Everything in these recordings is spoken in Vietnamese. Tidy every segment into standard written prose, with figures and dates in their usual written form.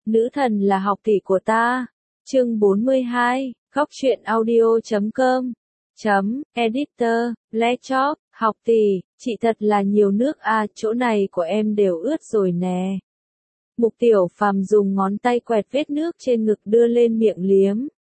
Nữ thần là học tỷ của ta. Chương 42, Góc truyện audio.com. Editor, Laptop, học tỷ, chị thật là nhiều nước à, chỗ này của em đều ướt rồi nè. Mục Tiểu Phàm dùng ngón tay quẹt vết nước trên ngực đưa lên miệng liếm.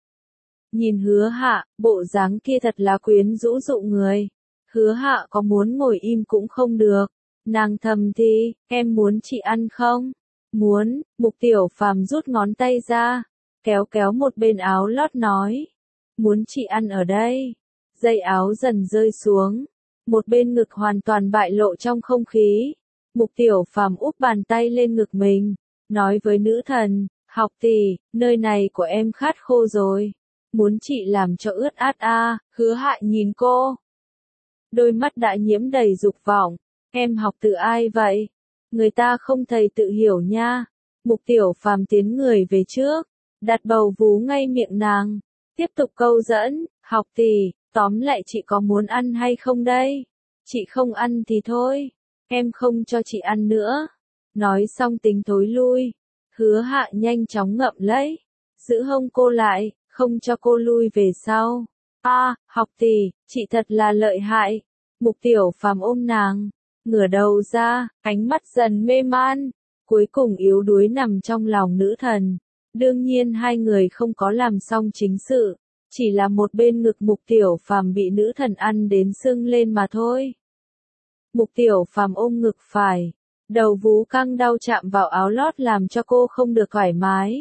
Nhìn Hứa Hạ, bộ dáng kia thật là quyến rũ dụ người. Hứa Hạ có muốn ngồi im cũng không được. Nàng thầm thì, em muốn chị ăn không? Muốn. Mục Tiểu Phàm rút ngón tay ra, kéo kéo một bên áo lót nói. Muốn chị ăn ở đây. Dây áo dần rơi xuống. Một bên ngực hoàn toàn bại lộ trong không khí. Mục Tiểu Phàm úp bàn tay lên ngực mình, nói với nữ thần, học tỷ, nơi này của em khát khô rồi. Muốn chị làm cho ướt át à, Hứa Hạ nhìn cô. Đôi mắt đã nhiễm đầy dục vọng. Em học từ ai vậy? Người ta không thầy tự hiểu nha. Mục Tiểu Phàm tiến người về trước, đặt bầu vú ngay miệng nàng. Tiếp tục câu dẫn, học tỷ, tóm lại chị có muốn ăn hay không đây? Chị không ăn thì thôi, em không cho chị ăn nữa. Nói xong tính thối lui. Hứa Hạ nhanh chóng ngậm lấy, giữ hông cô lại, không cho cô lui về sau. Học tỷ, chị thật là lợi hại. Mục Tiểu Phàm ôm nàng, ngửa đầu ra, ánh mắt dần mê man, cuối cùng yếu đuối nằm trong lòng nữ thần. Đương nhiên hai người không có làm xong chính sự, chỉ là một bên ngực Mục Tiểu Phàm bị nữ thần ăn đến sưng lên mà thôi. Mục Tiểu Phàm ôm ngực phải, đầu vú căng đau chạm vào áo lót làm cho cô không được thoải mái.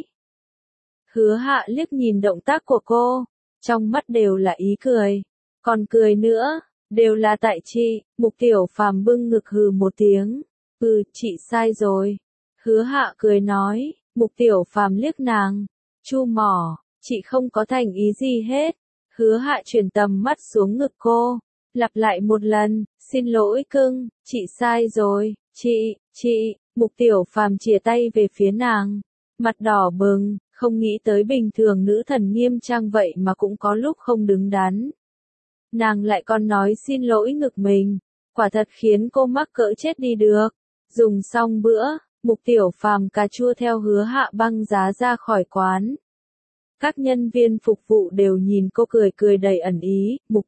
Hứa Hạ liếc nhìn động tác của cô, trong mắt đều là ý cười, còn cười nữa, đều là tại chị. Mục Tiểu Phàm bưng ngực hừ một tiếng, chị sai rồi. Hứa Hạ cười nói. Mục Tiểu Phàm liếc nàng, chu mỏ, chị không có thành ý gì hết. Hứa Hạ chuyển tầm mắt xuống ngực cô, lặp lại một lần, xin lỗi cưng, chị sai rồi, chị. Mục Tiểu Phàm chìa tay về phía nàng, mặt đỏ bừng, không nghĩ tới bình thường nữ thần nghiêm trang vậy mà cũng có lúc không đứng đắn. Nàng lại còn nói xin lỗi ngực mình, quả thật khiến cô mắc cỡ chết đi được. Dùng xong bữa, Mục Tiểu Phàm cà chua theo Hứa Hạ băng giá ra khỏi quán. Các nhân viên phục vụ đều nhìn cô cười cười đầy ẩn ý. Mục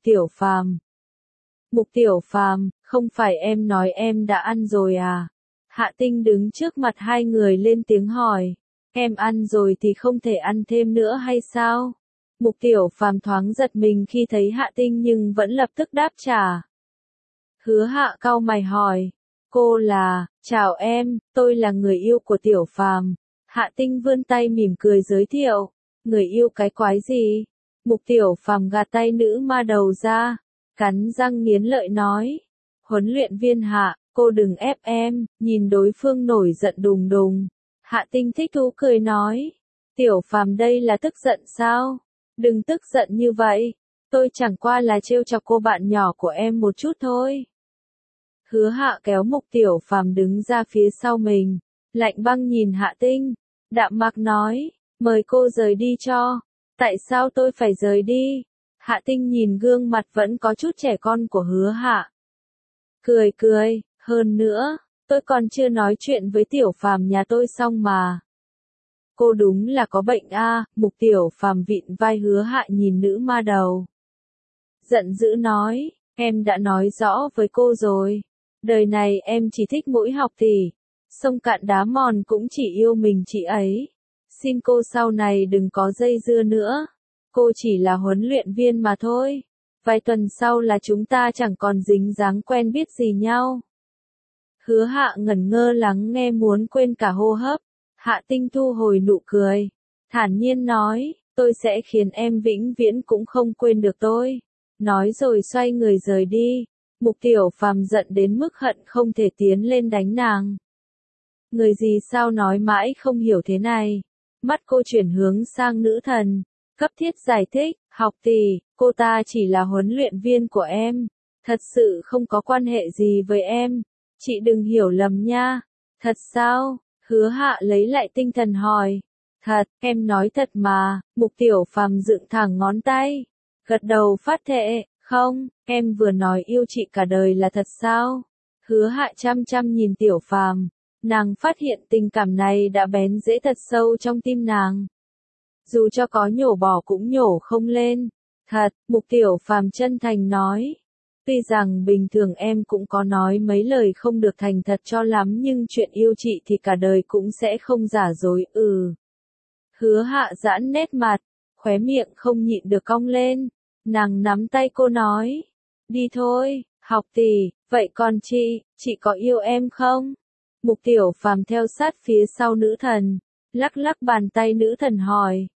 Tiểu Phàm, không phải em nói em đã ăn rồi à? Hạ Tinh đứng trước mặt hai người lên tiếng hỏi. Em ăn rồi thì không thể ăn thêm nữa hay sao? Mục Tiểu Phàm thoáng giật mình khi thấy Hạ Tinh nhưng vẫn lập tức đáp trả. Hứa Hạ cau mày hỏi. Cô là, chào em, tôi là người yêu của Tiểu Phàm. Hạ Tinh vươn tay mỉm cười giới thiệu. Người yêu cái quái gì? Mục Tiểu Phàm gạt tay nữ ma đầu ra, cắn răng nghiến lợi nói. Huấn luyện viên Hạ, cô đừng ép em. Nhìn đối phương nổi giận đùng đùng, Hạ Tinh thích thú cười nói. Tiểu Phàm đây là tức giận sao? Đừng tức giận như vậy, tôi chẳng qua là trêu chọc cô bạn nhỏ của em một chút thôi. Hứa Hạ kéo Mục Tiểu Phàm đứng ra phía sau mình, lạnh băng nhìn Hạ Tinh, đạm mạc nói, mời cô rời đi cho. Tại sao tôi phải rời đi? Hạ Tinh nhìn gương mặt vẫn có chút trẻ con của Hứa Hạ, cười, hơn nữa, tôi còn chưa nói chuyện với Tiểu Phàm nhà tôi xong mà. Cô đúng là có bệnh a. Mục Tiểu Phàm vịn vai Hứa Hạ nhìn nữ ma đầu, giận dữ nói, em đã nói rõ với cô rồi, đời này em chỉ thích mỗi học tỷ, sông cạn đá mòn cũng chỉ yêu mình chị ấy. Xin cô sau này đừng có dây dưa nữa, cô chỉ là huấn luyện viên mà thôi, vài tuần sau là chúng ta chẳng còn dính dáng quen biết gì nhau. Hứa Hạ ngẩn ngơ lắng nghe muốn quên cả hô hấp. Hạ Tinh thu hồi nụ cười, thản nhiên nói, tôi sẽ khiến em vĩnh viễn cũng không quên được tôi. Nói rồi xoay người rời đi. Mục Tiểu Phàm giận đến mức hận không thể tiến lên đánh nàng. Người gì sao nói mãi không hiểu thế này. Mắt cô chuyển hướng sang nữ thần, cấp thiết giải thích, học tỷ, cô ta chỉ là huấn luyện viên của em, thật sự không có quan hệ gì với em, chị đừng hiểu lầm nha. Thật sao? Hứa Hạ lấy lại tinh thần hỏi. Thật, em nói thật mà. Mục Tiểu Phàm dựng thẳng ngón tay, gật đầu phát thệ. Không, em vừa nói yêu chị cả đời là thật sao? Hứa Hạ chăm chăm nhìn Tiểu Phàm, Nàng phát hiện tình cảm này đã bén rễ thật sâu trong tim nàng. Dù cho có nhổ bỏ cũng nhổ không lên. Thật, Mục Tiểu Phàm chân thành nói. Tuy rằng bình thường em cũng có nói mấy lời không được thành thật cho lắm nhưng chuyện yêu chị thì cả đời cũng sẽ không giả dối. Hứa Hạ giãn nét mặt, khóe miệng không nhịn được cong lên. Nàng nắm tay cô nói. Đi thôi, học tỷ, vậy còn chị có yêu em không? Mục Tiểu Phàm theo sát phía sau nữ thần, lắc lắc bàn tay nữ thần hỏi.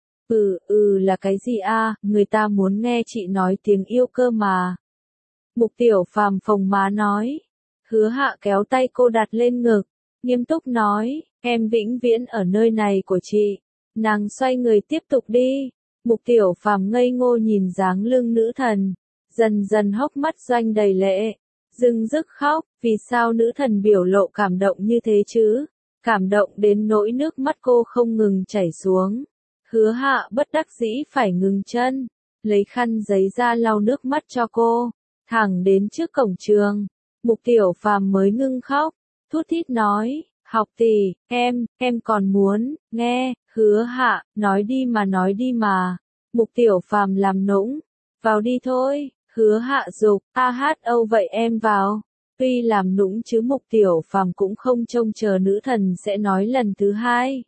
Là cái gì a? Người ta muốn nghe chị nói tiếng yêu cơ mà. Mục Tiểu Phàm phồng má nói. Hứa Hạ kéo tay cô đặt lên ngực, nghiêm túc nói, em vĩnh viễn ở nơi này của chị. Nàng xoay người tiếp tục đi. Mục Tiểu Phàm ngây ngô nhìn dáng lưng nữ thần, dần dần hốc mắt doanh đầy lệ, dưng dứt khóc. Vì sao nữ thần biểu lộ cảm động như thế chứ? Cảm động đến nỗi nước mắt cô không ngừng chảy xuống. Hứa Hạ bất đắc dĩ phải ngừng chân, lấy khăn giấy ra lau nước mắt cho cô. Thẳng đến trước cổng trường, Mục Tiểu Phàm mới ngưng khóc, thút thít nói, học tỷ, em còn muốn, nghe. Hứa Hạ, nói đi mà. Mục Tiểu Phàm làm nũng, vào đi thôi. Hứa Hạ giục, vậy em vào. Tuy làm nũng chứ Mục Tiểu Phàm cũng không trông chờ nữ thần sẽ nói lần thứ hai.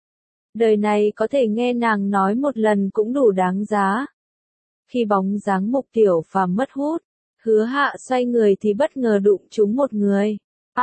Đời này có thể nghe nàng nói một lần cũng đủ đáng giá. Khi bóng dáng Mục Tiểu Phàm mất hút, Hứa Hạ xoay người thì bất ngờ đụng trúng một người.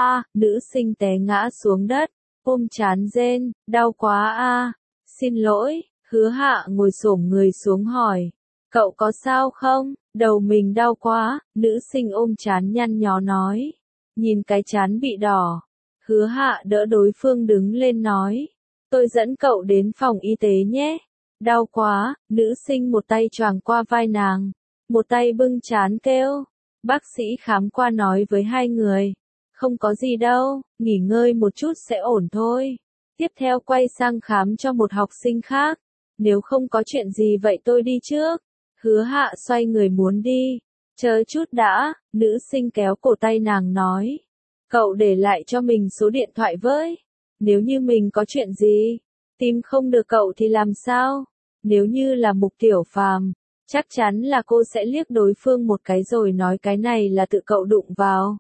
Nữ sinh té ngã xuống đất, ôm trán rên, đau quá a. Xin lỗi. Hứa Hạ ngồi xổm người xuống hỏi. Cậu có sao không? Đầu mình đau quá. Nữ sinh ôm trán nhăn nhó nói. Nhìn cái trán bị đỏ. Hứa Hạ đỡ đối phương đứng lên nói. Tôi dẫn cậu đến phòng y tế nhé. Đau quá. Nữ sinh một tay choàng qua vai nàng, một tay bưng trán kêu. Bác sĩ khám qua nói với hai người. Không có gì đâu, nghỉ ngơi một chút sẽ ổn thôi. Tiếp theo quay sang khám cho một học sinh khác. Nếu không có chuyện gì vậy tôi đi trước. Hứa Hạ xoay người muốn đi. Chờ chút đã. Nữ sinh kéo cổ tay nàng nói. Cậu để lại cho mình số điện thoại với. Nếu như mình có chuyện gì, tìm không được cậu thì làm sao? Nếu như là Mục Tiểu Phàm, chắc chắn là cô sẽ liếc đối phương một cái rồi nói cái này là tự cậu đụng vào.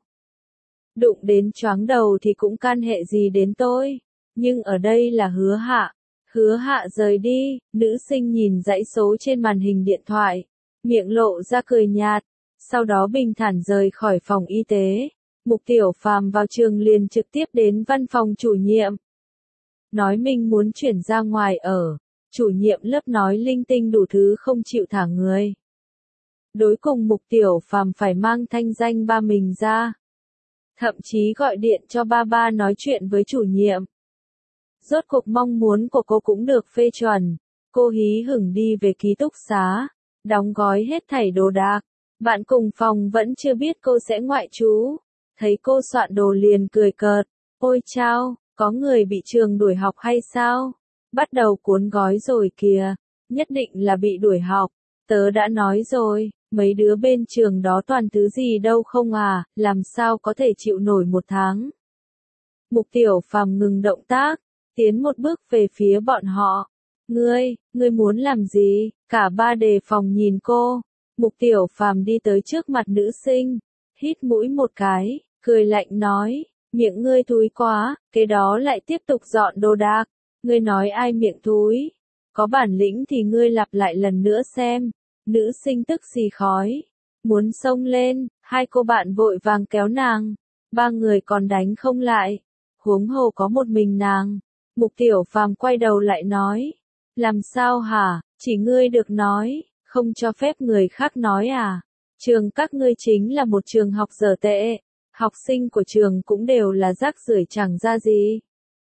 Đụng đến choáng đầu thì cũng can hệ gì đến tôi. Nhưng ở đây là Hứa Hạ. Hứa Hạ rời đi, nữ sinh nhìn dãy số trên màn hình điện thoại, miệng lộ ra cười nhạt, sau đó bình thản rời khỏi phòng y tế. Mục Tiểu Phàm vào trường liền trực tiếp đến văn phòng chủ nhiệm. Nói mình muốn chuyển ra ngoài ở. Chủ nhiệm lớp nói linh tinh đủ thứ không chịu thả người. Đối cùng Mục Tiểu Phàm phải mang thanh danh ba mình ra. Thậm chí gọi điện cho ba nói chuyện với chủ nhiệm. Rốt cuộc mong muốn của cô cũng được phê chuẩn. Cô hí hửng đi về ký túc xá, đóng gói hết thảy đồ đạc. Bạn cùng phòng vẫn chưa biết cô sẽ ngoại trú. Thấy cô soạn đồ liền cười cợt. Ôi chao, có người bị trường đuổi học hay sao? Bắt đầu cuốn gói rồi kìa. Nhất định là bị đuổi học. Tớ đã nói rồi, mấy đứa bên trường đó toàn thứ gì đâu không à, làm sao có thể chịu nổi một tháng. Mục Tiểu Phàm ngừng động tác, tiến một bước về phía bọn họ. Ngươi muốn làm gì? Cả ba đề phòng nhìn cô. Mục Tiểu Phàm đi tới trước mặt nữ sinh, hít mũi một cái, cười lạnh nói, miệng ngươi thúi quá, cái đó lại tiếp tục dọn đồ đạc. Ngươi nói ai miệng thúi? Có bản lĩnh thì ngươi lặp lại lần nữa xem. Nữ sinh tức xì khói, muốn xông lên, hai cô bạn vội vàng kéo nàng. Ba người còn đánh không lại, huống hồ có một mình nàng. Mục Tiểu Phàm quay đầu lại nói, làm sao hả, chỉ ngươi được nói, không cho phép người khác nói à? Trường các ngươi chính là một trường học dở tệ, học sinh của trường cũng đều là rác rưởi chẳng ra gì.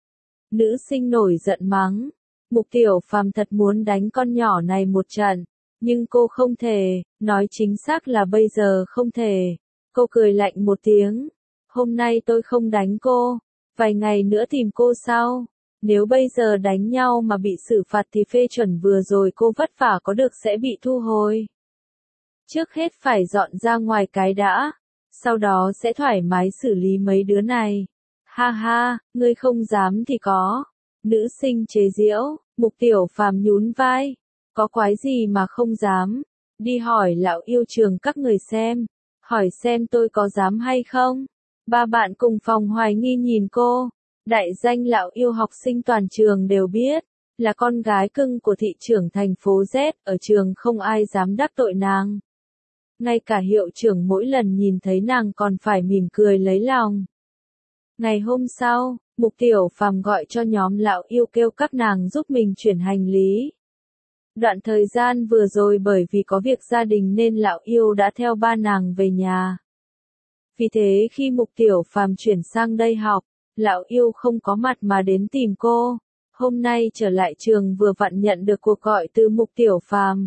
Nữ sinh nổi giận mắng, Mục Tiểu Phàm thật muốn đánh con nhỏ này một trận, nhưng cô không thể, nói chính xác là bây giờ không thể. Cô cười lạnh một tiếng, hôm nay tôi không đánh cô, vài ngày nữa tìm cô sau. Nếu bây giờ đánh nhau mà bị xử phạt thì phê chuẩn vừa rồi cô vất vả có được sẽ bị thu hồi. Trước hết phải dọn ra ngoài cái đã, sau đó sẽ thoải mái xử lý mấy đứa này. Ha ha, ngươi không dám thì có. Nữ sinh chế giễu, Mục Tiểu Phàm nhún vai. Có quái gì mà không dám. Đi hỏi lão yêu trường các người xem. Hỏi xem tôi có dám hay không. Ba bạn cùng phòng hoài nghi nhìn cô. Đại danh lão yêu học sinh toàn trường đều biết. Là con gái cưng của thị trưởng thành phố Z. Ở trường không ai dám đắc tội nàng. Ngay cả hiệu trưởng mỗi lần nhìn thấy nàng còn phải mỉm cười lấy lòng. Ngày hôm sau, Mục Tiểu Phàm gọi cho nhóm lão yêu kêu các nàng giúp mình chuyển hành lý. Đoạn thời gian vừa rồi bởi vì có việc gia đình nên lão yêu đã theo ba nàng về nhà. Vì thế khi Mục Tiểu Phàm chuyển sang đây học, lão yêu không có mặt mà đến tìm cô. Hôm nay trở lại trường vừa vặn nhận được cuộc gọi từ Mục Tiểu Phàm.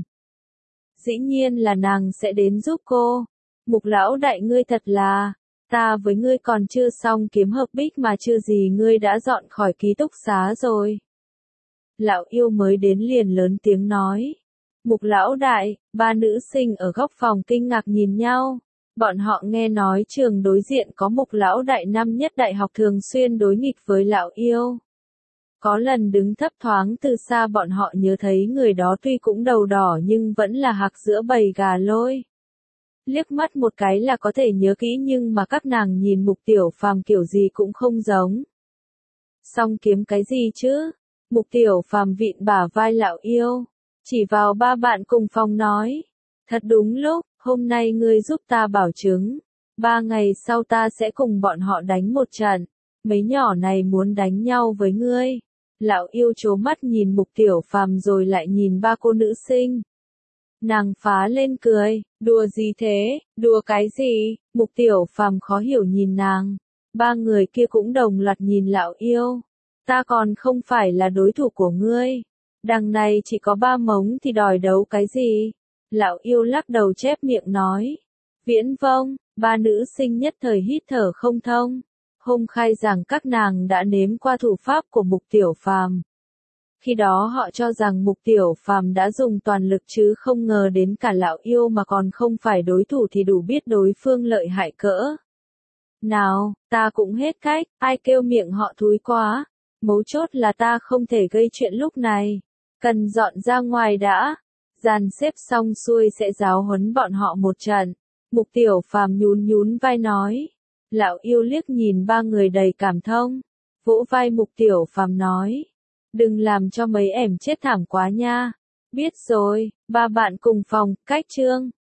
Dĩ nhiên là nàng sẽ đến giúp cô. Mục lão đại ngươi thật là, ta với ngươi còn chưa xong kiếm hợp bích mà chưa gì ngươi đã dọn khỏi ký túc xá rồi. Lão yêu mới đến liền lớn tiếng nói. Mục lão đại, ba nữ sinh ở góc phòng kinh ngạc nhìn nhau. Bọn họ nghe nói trường đối diện có Mục lão đại năm nhất đại học thường xuyên đối nghịch với lão yêu. Có lần đứng thấp thoáng từ xa bọn họ nhớ thấy người đó tuy cũng đầu đỏ nhưng vẫn là hạc giữa bầy gà lôi. Liếc mắt một cái là có thể nhớ kỹ nhưng mà các nàng nhìn Mục Tiểu Phàm kiểu gì cũng không giống. Song kiếm cái gì chứ? Mục Tiểu Phàm vịn bả vai lão yêu. Chỉ vào ba bạn cùng phòng nói. Thật đúng lúc, hôm nay ngươi giúp ta bảo chứng. 3 ngày sau ta sẽ cùng bọn họ đánh một trận. Mấy nhỏ này muốn đánh nhau với ngươi. Lão yêu trố mắt nhìn Mục Tiểu Phàm rồi lại nhìn ba cô nữ sinh. Nàng phá lên cười, đùa gì thế, đùa cái gì, Mục Tiểu Phàm khó hiểu nhìn nàng. Ba người kia cũng đồng loạt nhìn lão yêu. Ta còn không phải là đối thủ của ngươi. Đằng này chỉ có 3 mống thì đòi đấu cái gì. Lão yêu lắc đầu chép miệng nói. Viễn vông, ba nữ sinh nhất thời hít thở không thông. Hôm khai giảng các nàng đã nếm qua thủ pháp của Mục Tiểu Phàm. Khi đó họ cho rằng Mục Tiểu Phàm đã dùng toàn lực chứ không ngờ đến cả lão yêu mà còn không phải đối thủ thì đủ biết đối phương lợi hại cỡ. Nào, ta cũng hết cách, ai kêu miệng họ thúi quá. Mấu chốt là ta không thể gây chuyện lúc này. Cần dọn ra ngoài đã. Dàn xếp xong xuôi sẽ giáo huấn bọn họ một trận. Mục Tiểu Phàm nhún nhún vai nói. Lão yêu liếc nhìn ba người đầy cảm thông. Vỗ vai Mục Tiểu Phàm nói. Đừng làm cho mấy ẻm chết thảm quá nha. Biết rồi, ba bạn cùng phòng, cách chương.